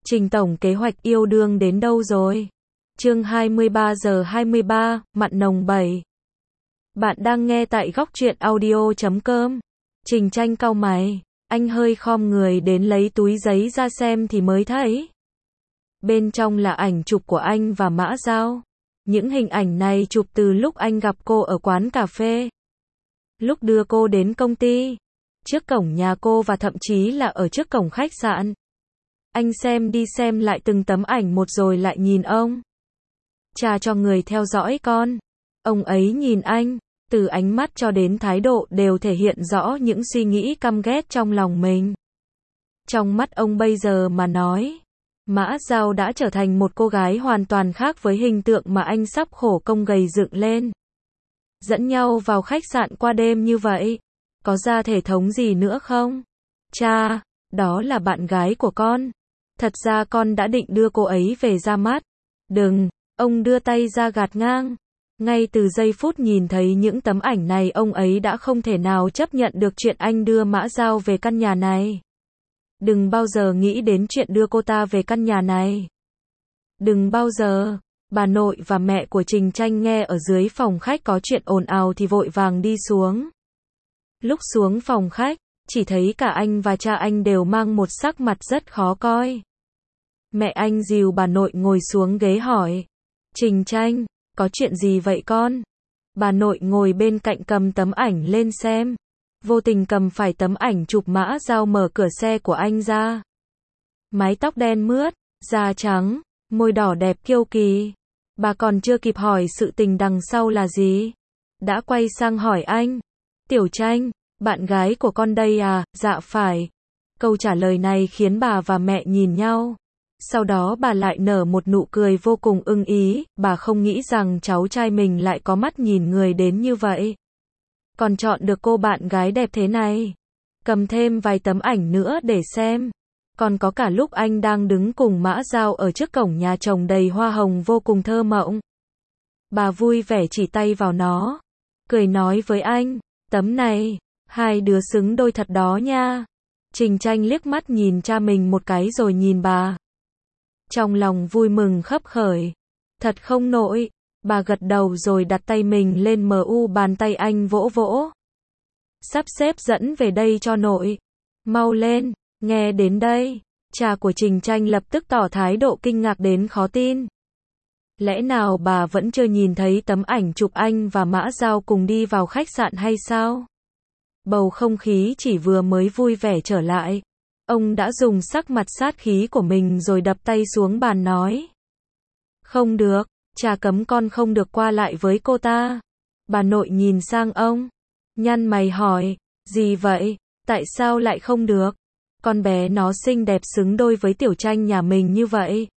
Trình tổng kế hoạch yêu đương đến đâu rồi? Chương 23:23, mặn nồng 7. Bạn đang nghe tại góc truyện audio.com. Trình Tranh cau mày, anh hơi khom người đến lấy túi giấy ra xem thì mới thấy. Bên trong là ảnh chụp của anh và Mã Dao. Những hình ảnh này chụp từ lúc anh gặp cô ở quán cà phê. Lúc đưa cô đến công ty, trước cổng nhà cô và thậm chí là ở trước cổng khách sạn. Anh xem đi xem lại từng tấm ảnh một rồi lại nhìn ông. Cha cho người theo dõi con. Ông ấy nhìn anh, từ ánh mắt cho đến thái độ đều thể hiện rõ những suy nghĩ căm ghét trong lòng mình. Trong mắt ông bây giờ mà nói, Mã Dao đã trở thành một cô gái hoàn toàn khác với hình tượng mà anh sắp khổ công gầy dựng lên. Dẫn nhau vào khách sạn qua đêm như vậy, có ra thể thống gì nữa không? Cha, đó là bạn gái của con. Thật ra con đã định đưa cô ấy về ra mắt. Đừng, ông đưa tay ra gạt ngang. Ngay từ giây phút nhìn thấy những tấm ảnh này ông ấy đã không thể nào chấp nhận được chuyện anh đưa Mã Dao về căn nhà này. Đừng bao giờ nghĩ đến chuyện đưa cô ta về căn nhà này. Đừng bao giờ. Bà nội và mẹ của Trình Tranh nghe ở dưới phòng khách có chuyện ồn ào thì vội vàng đi xuống. Lúc xuống phòng khách, chỉ thấy cả anh và cha anh đều mang một sắc mặt rất khó coi. Mẹ anh dìu bà nội ngồi xuống ghế hỏi. Trình Tranh, có chuyện gì vậy con? Bà nội ngồi bên cạnh cầm tấm ảnh lên xem. Vô tình cầm phải tấm ảnh chụp Mã Dao mở cửa xe của anh ra. Mái tóc đen mướt, da trắng, môi đỏ đẹp kiêu kỳ. Bà còn chưa kịp hỏi sự tình đằng sau là gì, đã quay sang hỏi anh. Tiểu Tranh, bạn gái của con đây à? Dạ phải. Câu trả lời này khiến bà và mẹ nhìn nhau. Sau đó bà lại nở một nụ cười vô cùng ưng ý, bà không nghĩ rằng cháu trai mình lại có mắt nhìn người đến như vậy. Còn chọn được cô bạn gái đẹp thế này. Cầm thêm vài tấm ảnh nữa để xem. Còn có cả lúc anh đang đứng cùng Mã Dao ở trước cổng nhà trồng đầy hoa hồng vô cùng thơ mộng. Bà vui vẻ chỉ tay vào nó, cười nói với anh, tấm này, hai đứa xứng đôi thật đó nha. Trình Tranh liếc mắt nhìn cha mình một cái rồi nhìn bà. Trong lòng vui mừng khấp khởi. Thật không nổi. Bà gật đầu rồi đặt tay mình lên bàn tay anh vỗ vỗ. Sắp xếp dẫn về đây cho nội. Mau lên, nghe đến đây. Cha của Trình Tranh lập tức tỏ thái độ kinh ngạc đến khó tin. Lẽ nào bà vẫn chưa nhìn thấy tấm ảnh chụp anh và Mã Dao cùng đi vào khách sạn hay sao? Bầu không khí chỉ vừa mới vui vẻ trở lại. Ông đã dùng sắc mặt sát khí của mình rồi đập tay xuống bàn nói. Không được, cha cấm con không được qua lại với cô ta. Bà nội nhìn sang ông, nhăn mày hỏi, gì vậy, tại sao lại không được? Con bé nó xinh đẹp xứng đôi với Tiểu Tranh nhà mình như vậy.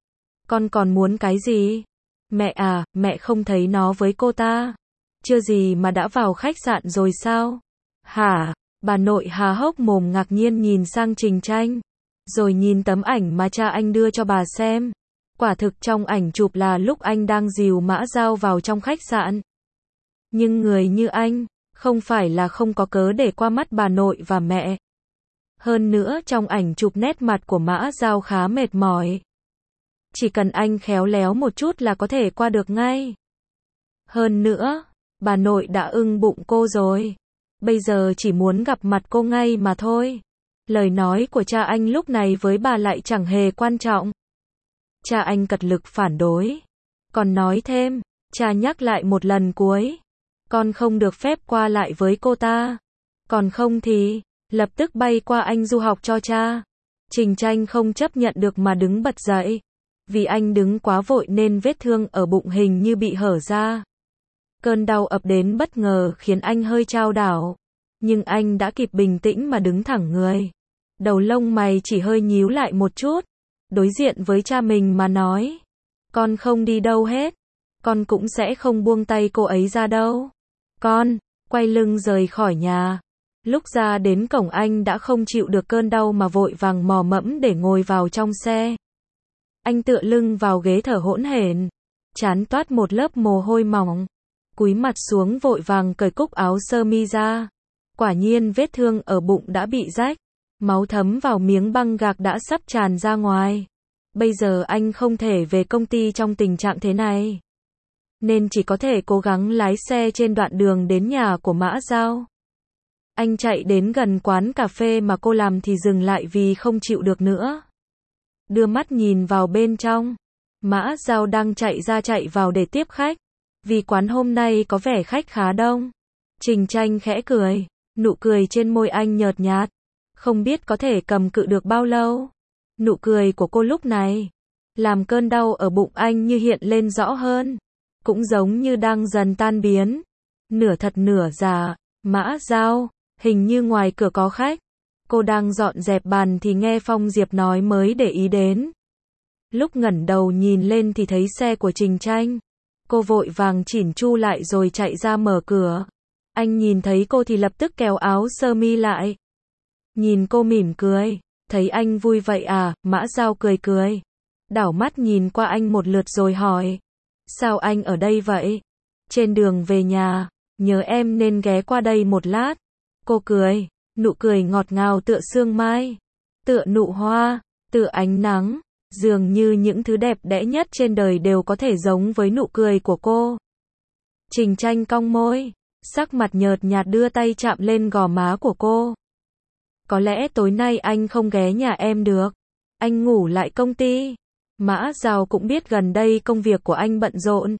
Con còn muốn cái gì? Mẹ à, mẹ không thấy nó với cô ta. Chưa gì mà đã vào khách sạn rồi sao? Hả? Bà nội há hốc mồm ngạc nhiên nhìn sang Trình Tranh. Rồi nhìn tấm ảnh mà cha anh đưa cho bà xem. Quả thực trong ảnh chụp là lúc anh đang dìu Mã Dao vào trong khách sạn. Nhưng người như anh, không phải là không có cớ để qua mắt bà nội và mẹ. Hơn nữa trong ảnh chụp nét mặt của Mã Dao khá mệt mỏi. Chỉ cần anh khéo léo một chút là có thể qua được ngay. Hơn nữa, bà nội đã ưng bụng cô rồi. Bây giờ chỉ muốn gặp mặt cô ngay mà thôi. Lời nói của cha anh lúc này với bà lại chẳng hề quan trọng. Cha anh cật lực phản đối. Còn nói thêm, cha nhắc lại một lần cuối. Con không được phép qua lại với cô ta. Còn không thì, lập tức bay qua Anh du học cho cha. Trình Tranh không chấp nhận được mà đứng bật dậy. Vì anh đứng quá vội nên vết thương ở bụng hình như bị hở ra. Cơn đau ập đến bất ngờ khiến anh hơi chao đảo. Nhưng anh đã kịp bình tĩnh mà đứng thẳng người. Đầu lông mày chỉ hơi nhíu lại một chút. Đối diện với cha mình mà nói. Con không đi đâu hết. Con cũng sẽ không buông tay cô ấy ra đâu. Con, quay lưng rời khỏi nhà. Lúc ra đến cổng anh đã không chịu được cơn đau mà vội vàng mò mẫm để ngồi vào trong xe. Anh tựa lưng vào ghế thở hổn hển. Trán toát một lớp mồ hôi mỏng. Cúi mặt xuống vội vàng cởi cúc áo sơ mi ra. Quả nhiên vết thương ở bụng đã bị rách. Máu thấm vào miếng băng gạc đã sắp tràn ra ngoài. Bây giờ anh không thể về công ty trong tình trạng thế này, nên chỉ có thể cố gắng lái xe trên đoạn đường đến nhà của Mã Giao. Anh chạy đến gần quán cà phê mà cô làm thì dừng lại vì không chịu được nữa. Đưa mắt nhìn vào bên trong, Mã Giao đang chạy ra chạy vào để tiếp khách, vì quán hôm nay có vẻ khách khá đông. Trình Tranh khẽ cười, nụ cười trên môi anh nhợt nhạt, không biết có thể cầm cự được bao lâu. Nụ cười của cô lúc này làm cơn đau ở bụng anh như hiện lên rõ hơn, cũng giống như đang dần tan biến. Nửa thật nửa giả. Mã Giao, hình như ngoài cửa có khách. Cô đang dọn dẹp bàn thì nghe Phong Diệp nói mới để ý đến. Lúc ngẩng đầu nhìn lên thì thấy xe của Trình Tranh. Cô vội vàng chỉn chu lại rồi chạy ra mở cửa. Anh nhìn thấy cô thì lập tức kéo áo sơ mi lại. Nhìn cô mỉm cười, thấy anh vui vậy à? Mã Giao cười cười, đảo mắt nhìn qua anh một lượt rồi hỏi, sao anh ở đây vậy? Trên đường về nhà, nhớ em nên ghé qua đây một lát. Cô cười, nụ cười ngọt ngào tựa sương mai, tựa nụ hoa, tựa ánh nắng, dường như những thứ đẹp đẽ nhất trên đời đều có thể giống với nụ cười của cô. Trình Tranh cong môi, sắc mặt nhợt nhạt đưa tay chạm lên gò má của cô. Có lẽ tối nay anh không ghé nhà em được, anh ngủ lại công ty. Mã Giao cũng biết gần đây công việc của anh bận rộn,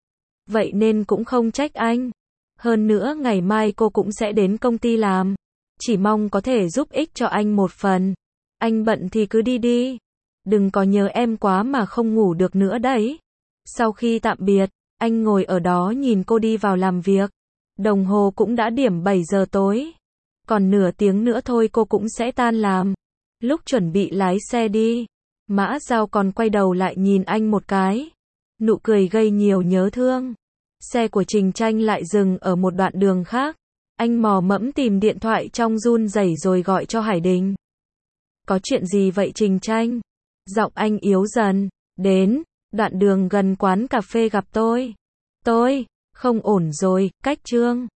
vậy nên cũng không trách anh. Hơn nữa ngày mai cô cũng sẽ đến công ty làm, chỉ mong có thể giúp ích cho anh một phần. Anh bận thì cứ đi đi, đừng có nhớ em quá mà không ngủ được nữa đấy. Sau khi tạm biệt, anh ngồi ở đó nhìn cô đi vào làm việc. Đồng hồ cũng đã điểm 7 giờ tối, còn nửa tiếng nữa thôi cô cũng sẽ tan làm. Lúc chuẩn bị lái xe đi, Mã Giao còn quay đầu lại nhìn anh một cái, nụ cười gây nhiều nhớ thương. Xe của Trình Tranh lại dừng ở một đoạn đường khác. Anh mò mẫm tìm điện thoại trong run rẩy rồi gọi cho Hải Đình. Có chuyện gì vậy Trình Tranh? Giọng anh yếu dần. Đến đoạn đường gần quán cà phê gặp tôi. Tôi không ổn rồi, cách Trương